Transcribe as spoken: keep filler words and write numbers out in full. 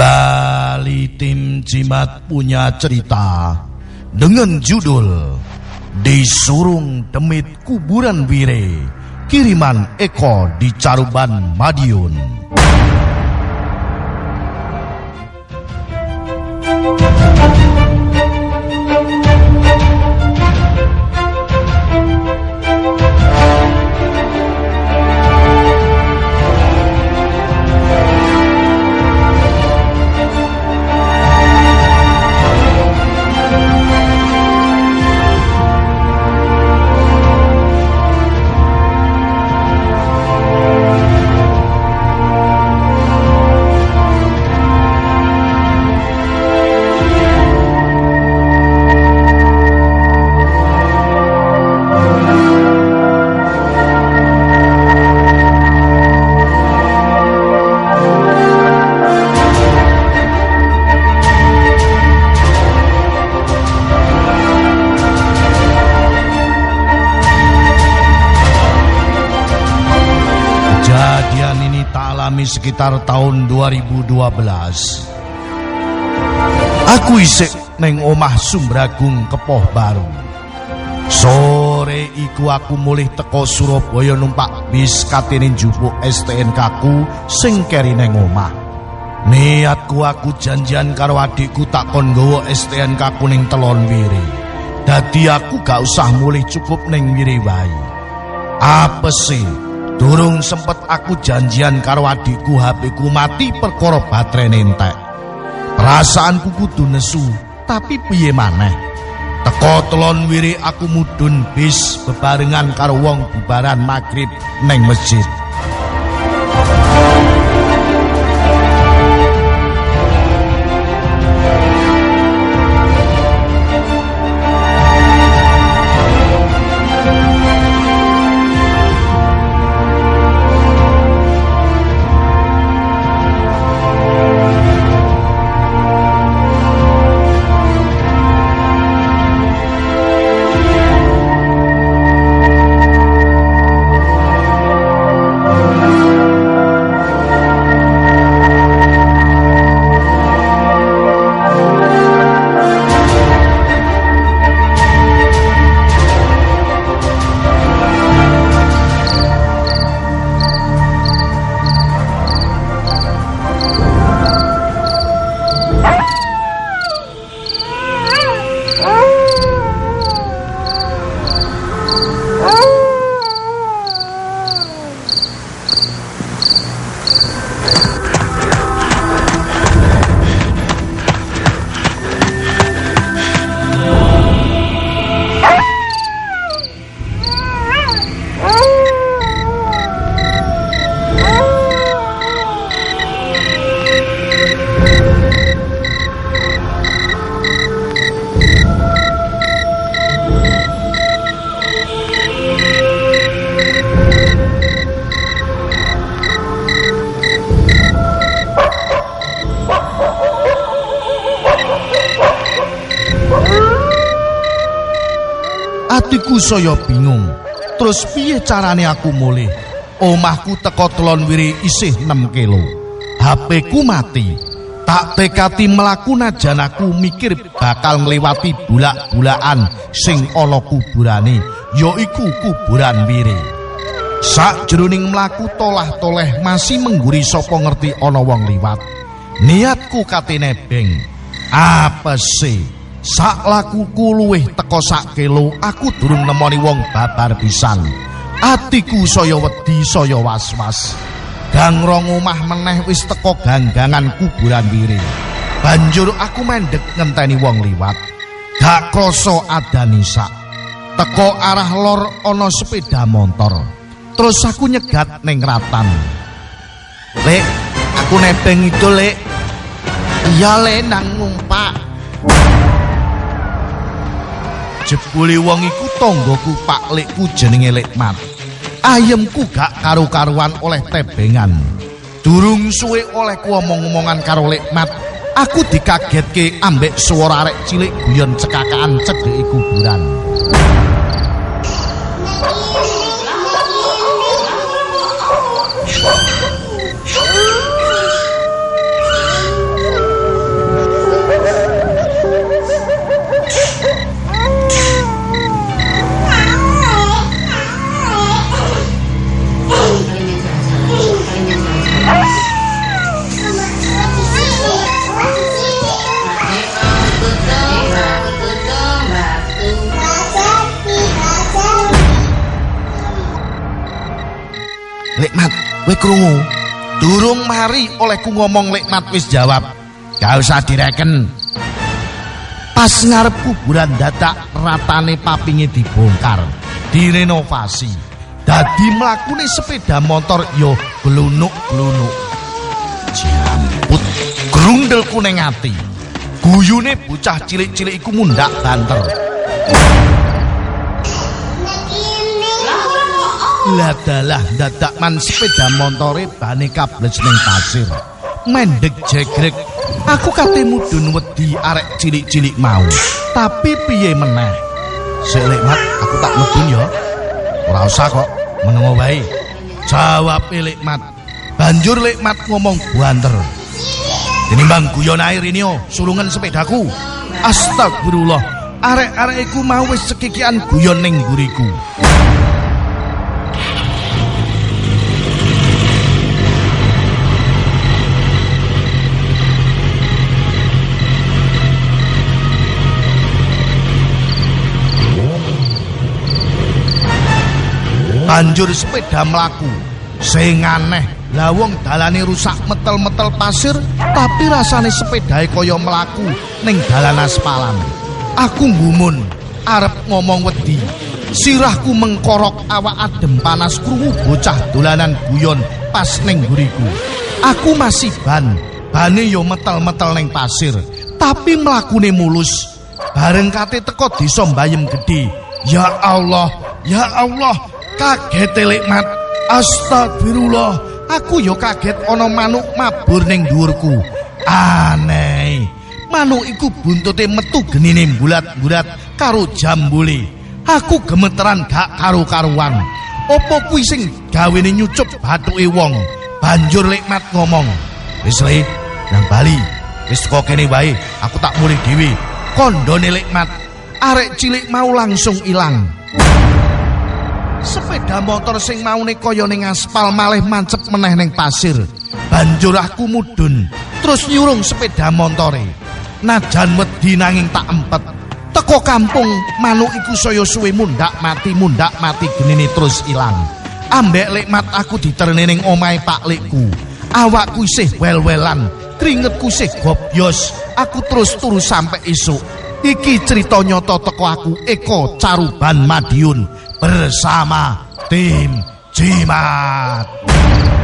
Kembali tim Jimat punya cerita dengan judul Disurung Demit Kuburan Wire, kiriman Eko di Caruban, Madiun. Kejadian ini tak alami sekitar tahun dua ribu dua belas. Aku isik neng omah Sumbragung Kepoh Baru. Sore iku aku mulih teko Surabaya numpak bis katene njupuk S T N K ku sing keri neng omah. Niatku aku janjian karo adikku tak kon nggawa S T N K ku ning Telon Wire. Dadi aku gak usah mulih cukup ning Wire wae. Apa sih? Durung sempet aku janjian karo adikku H P ku mati perkara baterene entek. Perasaanku kudu nesu, tapi piye maneh. Teko Telon Wire aku mudhun bis bebarengan karo wong bubaran magrib neng masjid. Atiku saya bingung. Terus piye carane aku mulih? Omahku teko Telon Wire isih enam kilo. H P ku mati. Tak tekati mlaku najan aku mikir bakal ngliwati bulak-bulakan sing ana kuburane, yaiku kuburan Wire. Sakjroning mlaku tolah-toleh masih mengguri sapa ngerti ana wong liwat. Niatku kate nebeng. Apa sih? Sak lakuku luwih teko sak kilo, aku durung nemoni wong babar pisan. Atiku saya wedi, saya was-was. Gang rong omah meneh wis teko ganggangan kuburan Wire. Banjur aku mendek ngenteni wong liwat. Gak krasa adani sak. Teko arah lor ana sepeda motor. Terus aku nyegat ning ratan. Lek, aku nebeng itu, Lek. Iya, Lek, nang numpak. Jebule wong iku tanggoku Pak Lekku jenenge Lekmat. Ayemku gak karu-karuan oleh tebengan. Durung suwe oleh ku omong-omongan karo Lekmat, aku dikagetke ambek swara arek cilik guyon cekakaan cedheke kuburan. Lekmat, kowe krungu? Durung mari olehku ngomong Lekmat wis jawab. Gak usah direken. Pas ngarep kuburan dadak ratane papinge dibongkar, direnovasi. Dadi mlakune sepeda motor yo glunuk-glunuk. Jamput grundelku ning ati. Guyune bocah cilik-cilik iku mundak banter. Ladalah dadak man sepeda motore bane kables ning pasir. Mendek jegrek. Aku kate mudhun wedi arek cilik-cilik mau. Tapi piye meneh? Sik Lekmat, aku tak mudhun ya. Ora usah kok, menengo wae. Jawab Lekmat. Banjur Lekmat ngomong buanter. Tinimbang guyon air ini yo, sulungan sepedaku. Astagfirullah, arek-arek iku mau wis sekikian guyon ning mburiku. Banjur sepeda mlaku. Sing aneh, lah wong dalane rusak metel-metel pasir, tapi rasane sepedae kaya mlaku ning dalan aspalan. Aku nggumun, arep ngomong wedi. Sirahku mengkorok, awak adem panas krungu bocah dolanan guyon pas ning mburiku. Aku masih ban, bane yo metel-metel ning pasir, tapi mlakune mulus. Bareng kate teko desa Mbayem Gedhe. Ya Allah, ya Allah. Kaget Lekmat. Astagfirullah, aku yo kaget ana manuk mabur ning dhuwurku. Aneh, manuk iku buntute metu genine bulat-bulat karo jambule. Aku gemeteran gak karu-karuan. Apa kuwi sing gawene nyucup bathuke wong? Banjur Lekmat ngomong, "Wis le, nang bali. Wis kok kene wae, aku tak mulih dhewe." Kondone Lekmat, arek cilik mau langsung ilang. Sepeda motor sing maune kaya ning aspal malih mancep meneh ning pasir. Banjur aku mudhun, terus nyurung sepeda motore. Najan wedi nanging tak empet. Teko kampung, manuk iku saya suwe mundak mati mundak mati genine terus ilang. Ambek Lekmat aku diterene ning omahe Pak Lekku. Awakku isih wel-welan, kringetku isih gobyos. Aku terus turu sampai esuk. Iki cerita nyata teko aku Eko Caruban Madiun bersama tim Jimat.